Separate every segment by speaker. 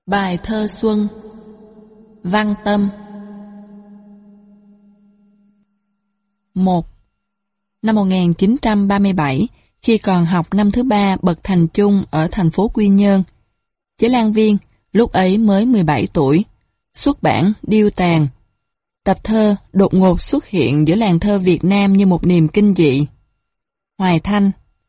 Speaker 1: Bài thơ Xuân. Văn Tâm. 1. Năm 1937, khi còn học năm thứ 3 bậc thành chung ở thành phố Quy Nhơn, Chế Lan Viên lúc ấy mới 17 tuổi, xuất bản Điêu Tàn. Tập thơ đột ngột xuất hiện giữa làng thơ Việt Nam như một niềm kinh dị. Hoài Thanh.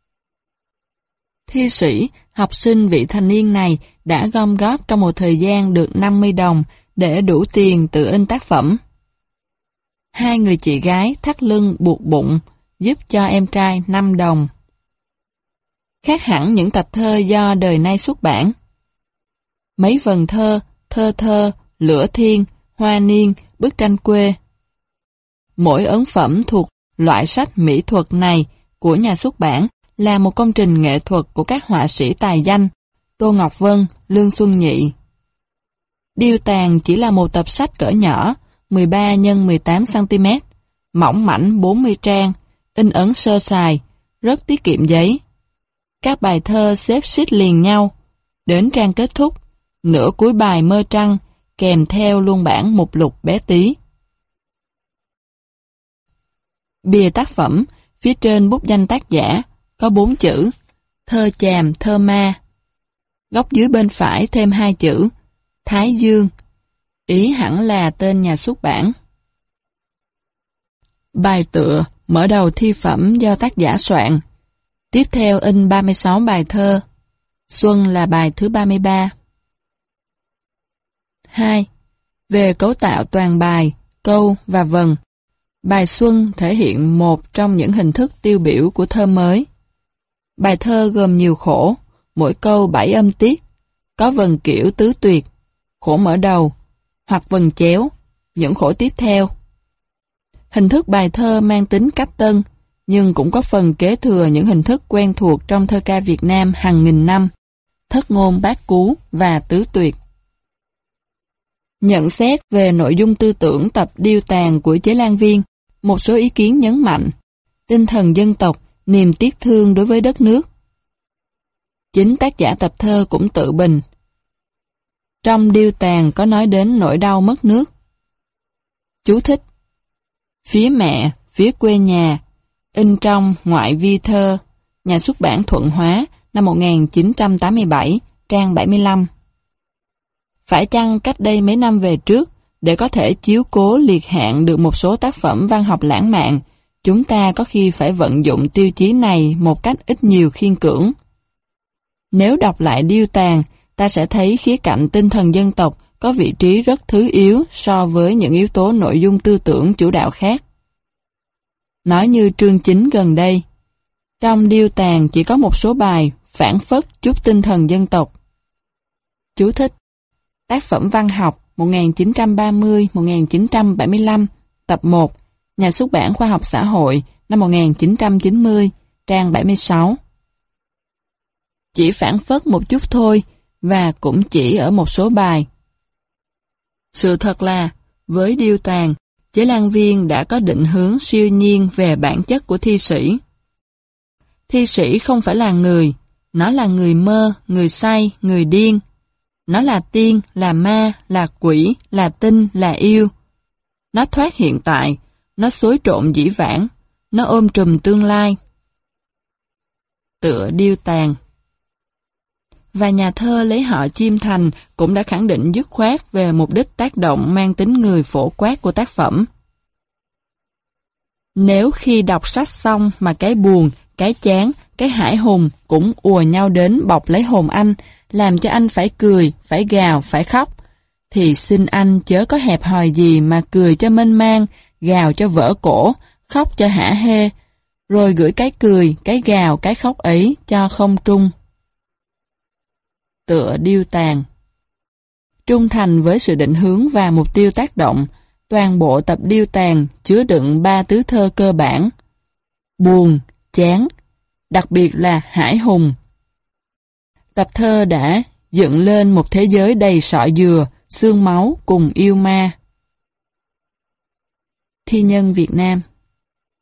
Speaker 1: Thi sĩ, học sinh vị thành niên này đã gom góp trong một thời gian được 50 đồng để đủ tiền tự in tác phẩm. Hai người chị gái thắt lưng buộc bụng giúp cho em trai 5 đồng. Khác hẳn những tập thơ do đời nay xuất bản. Mấy vần thơ, thơ, lửa thiên, hoa niên, bức tranh quê. Mỗi ấn phẩm thuộc loại sách mỹ thuật này của nhà xuất bản là một công trình nghệ thuật của các họa sĩ tài danh Tô Ngọc Vân, Lương Xuân Nhị. Điêu Tàn chỉ là một tập sách cỡ nhỏ, 13 x 18 cm, mỏng mảnh 40 trang, in ấn sơ sài, rất tiết kiệm giấy. Các bài thơ xếp xít liền nhau, đến trang kết thúc, nửa cuối bài mơ trăng, kèm theo luôn bản mục lục bé tí. Bìa tác phẩm, phía trên bút danh tác giả, có 4 chữ, thơ chàm, thơ ma. Góc dưới bên phải thêm 2 chữ, Thái Dương, ý hẳn là tên nhà xuất bản. Bài tựa, mở đầu thi phẩm do tác giả soạn. Tiếp theo in 36 bài thơ. Xuân là bài thứ 33. 2. Về cấu tạo toàn bài, câu và vần. Bài Xuân thể hiện một trong những hình thức tiêu biểu của thơ mới. Bài thơ gồm nhiều khổ, mỗi câu 7 âm tiết, có vần kiểu tứ tuyệt, khổ mở đầu, hoặc vần chéo, những khổ tiếp theo. Hình thức bài thơ mang tính cách tân, nhưng cũng có phần kế thừa những hình thức quen thuộc trong thơ ca Việt Nam hàng nghìn năm, thất ngôn bát cú và tứ tuyệt. Nhận xét về nội dung tư tưởng tập Điêu Tàn của Chế Lan Viên, một số ý kiến nhấn mạnh tinh thần dân tộc, niềm tiếc thương đối với đất nước. Chính tác giả tập thơ cũng tự bình. Trong Điêu Tàn có nói đến nỗi đau mất nước. Chú thích: phía mẹ, phía quê nhà, in trong Ngoại vi thơ, nhà xuất bản Thuận Hóa, năm 1987, trang 75. Phải chăng cách đây mấy năm về trước, để có thể chiếu cố liệt hạn được một số tác phẩm văn học lãng mạn, chúng ta có khi phải vận dụng tiêu chí này một cách ít nhiều khiên cưỡng. Nếu đọc lại Điêu Tàn, ta sẽ thấy khía cạnh tinh thần dân tộc có vị trí rất thứ yếu so với những yếu tố nội dung tư tưởng chủ đạo khác. Nói như chương 9 gần đây, trong Điêu Tàn chỉ có một số bài phản phất chút tinh thần dân tộc. Chú thích: tác phẩm văn học 1930-1975, tập 1, nhà xuất bản Khoa học Xã hội, năm 1990, trang 76. Chỉ phản phất một chút thôi, và cũng chỉ ở một số bài. Sự thật là, với Điêu Tàn, Chế Lan Viên đã có định hướng siêu nhiên về bản chất của thi sĩ. Thi sĩ không phải là người, nó là người mơ, người say, người điên. Nó là tiên, là ma, là quỷ, là tinh, là yêu. Nó thoát hiện tại, nó xối trộn dĩ vãng, nó ôm trùm tương lai. Tựa Điêu Tàn. Và nhà thơ lấy họ Chiêm Thành cũng đã khẳng định dứt khoát về mục đích tác động mang tính người phổ quát của tác phẩm. Nếu khi đọc sách xong mà cái buồn, cái chán, cái hãi hùng cũng ùa nhau đến bọc lấy hồn anh, làm cho anh phải cười, phải gào, phải khóc, thì xin anh chớ có hẹp hòi gì mà cười cho mênh mang, gào cho vỡ cổ, khóc cho hả hê, rồi gửi cái cười, cái gào, cái khóc ấy cho không trung. Tựa Điêu Tàn. Trung thành với sự định hướng và mục tiêu tác động, toàn bộ tập Điêu Tàn chứa đựng 3 tứ thơ cơ bản: buồn, chán, đặc biệt là hãi hùng. Tập thơ đã dựng lên một thế giới đầy sọ dừa, xương máu cùng yêu ma. Thi nhân Việt Nam.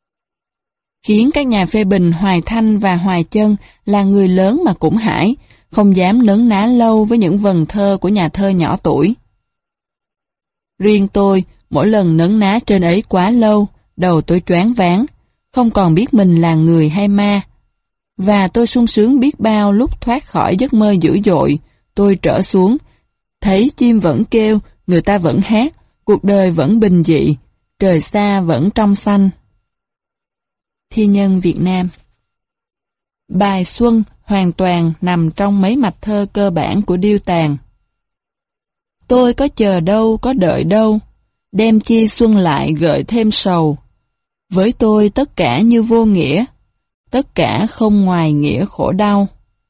Speaker 1: Khiến các nhà phê bình Hoài Thanh và Hoài Chân là người lớn mà cũng hãi, không dám nấn ná lâu với những vần thơ của nhà thơ nhỏ tuổi. Riêng tôi, mỗi lần nấn ná trên ấy quá lâu, đầu tôi choáng váng, không còn biết mình là người hay ma. Và tôi sung sướng biết bao lúc thoát khỏi giấc mơ dữ dội, tôi trở xuống, thấy chim vẫn kêu, người ta vẫn hát, cuộc đời vẫn bình dị, trời xa vẫn trong xanh. Thi nhân Việt Nam. Bài Xuân hoàn toàn nằm trong mấy mạch thơ cơ bản của Điêu Tàn. Tôi có chờ đâu, có đợi đâu, đem chi xuân lại gợi thêm sầu. Với tôi tất cả như vô nghĩa, tất cả không ngoài nghĩa khổ đau.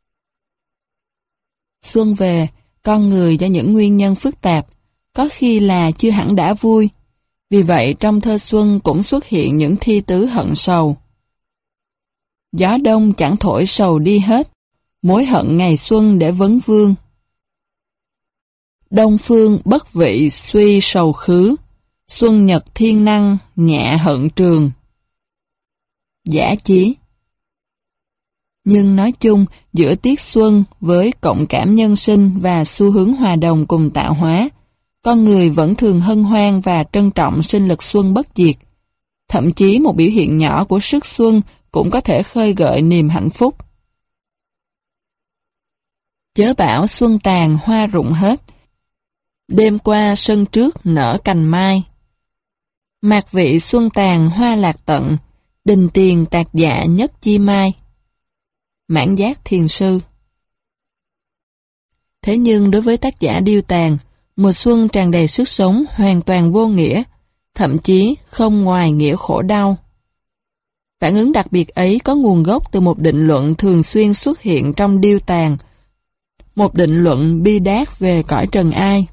Speaker 1: Xuân về, con người do những nguyên nhân phức tạp, có khi là chưa hẳn đã vui. Vì vậy trong thơ Xuân cũng xuất hiện những thi tứ hận sầu. Gió đông chẳng thổi sầu đi hết, mối hận ngày xuân để vấn vương. Đông phương bất vị suy sầu khứ, xuân nhật thiên năng nhẹ hận trường. Giả chí. Nhưng nói chung, giữa tiết xuân với cộng cảm nhân sinh và xu hướng hòa đồng cùng tạo hóa, con người vẫn thường hân hoan và trân trọng sinh lực xuân bất diệt. Thậm chí một biểu hiện nhỏ của sức xuân cũng có thể khơi gợi niềm hạnh phúc. Chớ bảo xuân tàn hoa rụng hết, đêm qua sân trước nở cành mai. Mạc vị xuân tàn hoa lạc tận, đình tiền tạc dạ nhất chi mai. Mãn Giác Thiền Sư. Thế nhưng đối với tác giả Điêu Tàn, mùa xuân tràn đầy sức sống hoàn toàn vô nghĩa, thậm chí không ngoài nghĩa khổ đau. Phản ứng đặc biệt ấy có nguồn gốc từ một định luận thường xuyên xuất hiện trong Điêu Tàn, một định luận bi đát về cõi trần ai.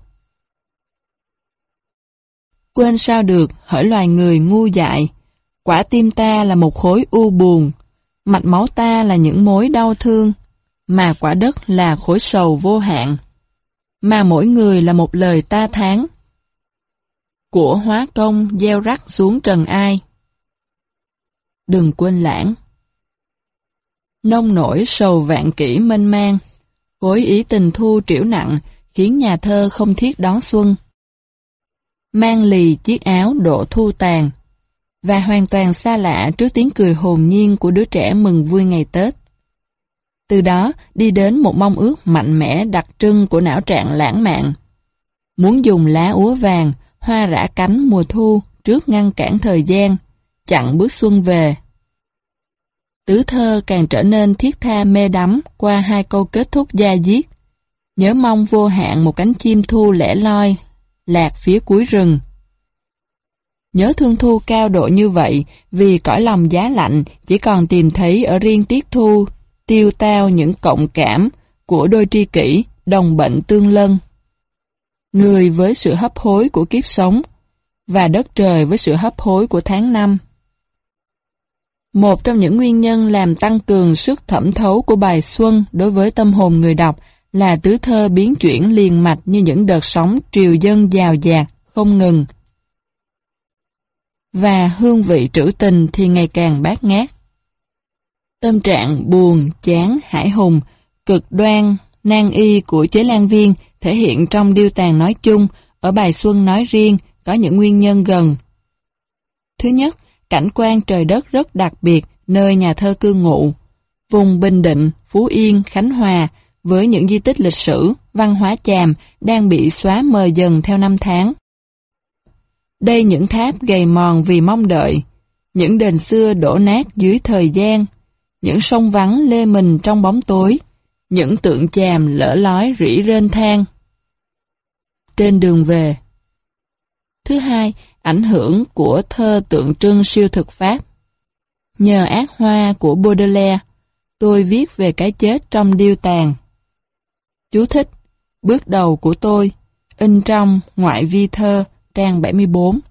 Speaker 1: Quên sao được, hỡi loài người ngu dại, quả tim ta là một khối u buồn, mạch máu ta là những mối đau thương, mà quả đất là khối sầu vô hạn, mà mỗi người là một lời ta thán. Của hóa công gieo rắc xuống trần ai. Đừng quên lãng. Nông nổi sầu vạn kỷ mênh mang, khối ý tình thu triểu nặng, khiến nhà thơ không thiết đón xuân. Mang lì chiếc áo độ thu tàn, và hoàn toàn xa lạ trước tiếng cười hồn nhiên của đứa trẻ mừng vui ngày Tết. Từ đó đi đến một mong ước mạnh mẽ đặc trưng của não trạng lãng mạn. Muốn dùng lá úa vàng, hoa rã cánh mùa thu trước ngăn cản thời gian, chặn bước xuân về. Tứ thơ càng trở nên thiết tha mê đắm qua hai câu kết thúc da diết. Nhớ mong vô hạn một cánh chim thu lẻ loi, lạc phía cuối rừng. Nhớ thương thu cao độ như vậy vì cõi lòng giá lạnh chỉ còn tìm thấy ở riêng tiết thu, tiêu tao những cộng cảm của đôi tri kỷ, đồng bệnh tương lân. Người với sự hấp hối của kiếp sống, và đất trời với sự hấp hối của tháng năm. Một trong những nguyên nhân làm tăng cường sức thẩm thấu của bài Xuân đối với tâm hồn người đọc là tứ thơ biến chuyển liền mạch như những đợt sóng triều dân dào dạt, không ngừng. Và hương vị trữ tình thì ngày càng bát ngát. Tâm trạng buồn, chán, hải hùng, cực đoan, nan y của Chế Lan Viên thể hiện trong Điêu Tàn nói chung, ở bài Xuân nói riêng, có những nguyên nhân gần. Thứ nhất, cảnh quan trời đất rất đặc biệt nơi nhà thơ cư ngụ. Vùng Bình Định, Phú Yên, Khánh Hòa với những di tích lịch sử, văn hóa Chàm đang bị xóa mờ dần theo năm tháng. Đây những tháp gầy mòn vì mong đợi, những đền xưa đổ nát dưới thời gian, những sông vắng lê mình trong bóng tối, những tượng Chàm lỡ lói rỉ rên than. Trên đường về. Thứ hai, ảnh hưởng của thơ tượng trưng siêu thực Pháp. Nhờ Ác Hoa của Baudelaire, tôi viết về cái chết trong Điêu Tàn. Chú thích, bước đầu của tôi, in trong Ngoại vi thơ, trang 74.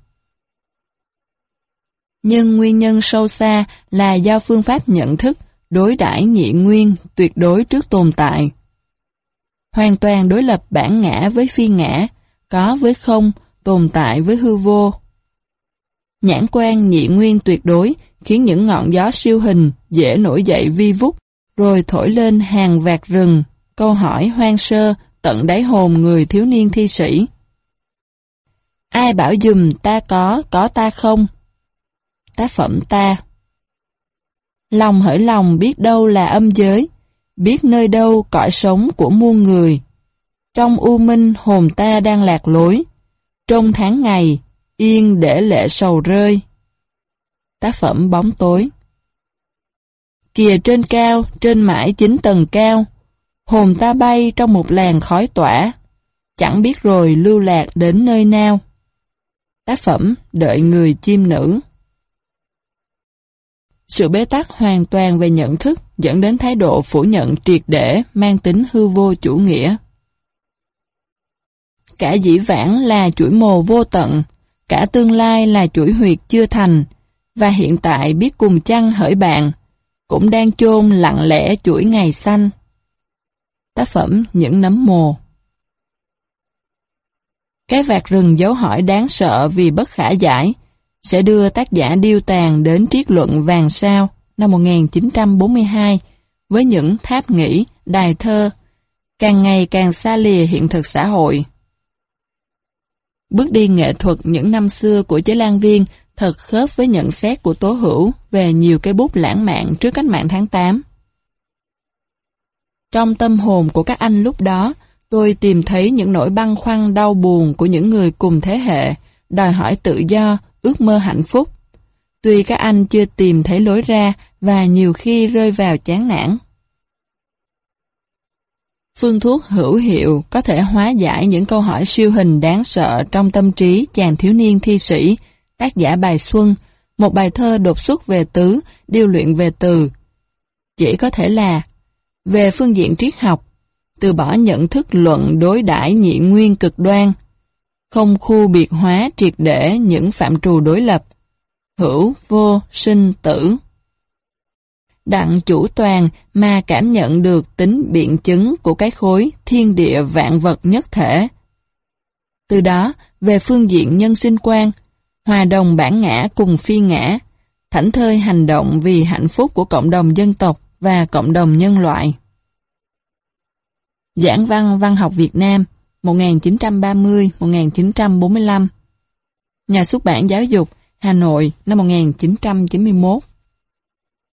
Speaker 1: Nhưng nguyên nhân sâu xa là do phương pháp nhận thức, đối đãi nhị nguyên tuyệt đối trước tồn tại. Hoàn toàn đối lập bản ngã với phi ngã, có với không, tồn tại với hư vô. Nhãn quan nhị nguyên tuyệt đối khiến những ngọn gió siêu hình dễ nổi dậy vi vút, rồi thổi lên hàng vạt rừng, câu hỏi hoang sơ tận đáy hồn người thiếu niên thi sĩ. Ai bảo dùm ta có ta không? Tác phẩm ta. Lòng hỡi lòng biết đâu là âm giới, biết nơi đâu cõi sống của muôn người. Trong u minh hồn ta đang lạc lối, trong tháng ngày, yên để lệ sầu rơi. Tác phẩm bóng tối. Kìa trên cao, trên mãi 9 tầng cao, hồn ta bay trong một làn khói tỏa, chẳng biết rồi lưu lạc đến nơi nào. Tác phẩm Đợi người chim nữ. Sự bế tắc hoàn toàn về nhận thức dẫn đến thái độ phủ nhận triệt để mang tính hư vô chủ nghĩa. Cả dĩ vãng là chuỗi mồ vô tận, cả tương lai là chuỗi huyệt chưa thành, và hiện tại biết cùng chăng hỡi bạn, cũng đang chôn lặng lẽ chuỗi ngày xanh. Tác phẩm Những nấm mồ. Cái vạt rừng dấu hỏi đáng sợ vì bất khả giải sẽ đưa tác giả Điêu Tàn đến triết luận Vàng Sao năm 1942 với những tháp nghĩ, đài thơ, càng ngày càng xa lìa hiện thực xã hội. Bước đi nghệ thuật những năm xưa của Chế Lan Viên thật khớp với nhận xét của Tố Hữu về nhiều cây bút lãng mạn trước cách mạng tháng 8. Trong tâm hồn của các anh lúc đó, tôi tìm thấy những nỗi băn khoăn đau buồn của những người cùng thế hệ, đòi hỏi tự do, ước mơ hạnh phúc. Tuy các anh chưa tìm thấy lối ra và nhiều khi rơi vào chán nản. Phương thuốc hữu hiệu có thể hóa giải những câu hỏi siêu hình đáng sợ trong tâm trí chàng thiếu niên thi sĩ, tác giả bài Xuân, một bài thơ đột xuất về tứ, điêu luyện về từ. Chỉ có thể là, về phương diện triết học, từ bỏ nhận thức luận đối đãi nhị nguyên cực đoan, không khu biệt hóa triệt để những phạm trù đối lập, hữu, vô, sinh, tử. Đặng chủ toàn mà cảm nhận được tính biện chứng của cái khối thiên địa vạn vật nhất thể. Từ đó, về phương diện nhân sinh quan, hòa đồng bản ngã cùng phi ngã, thảnh thơi hành động vì hạnh phúc của cộng đồng dân tộc và cộng đồng nhân loại. Giảng văn Văn học Việt Nam 1930-1945. Nhà xuất bản Giáo dục, Hà Nội năm 1991.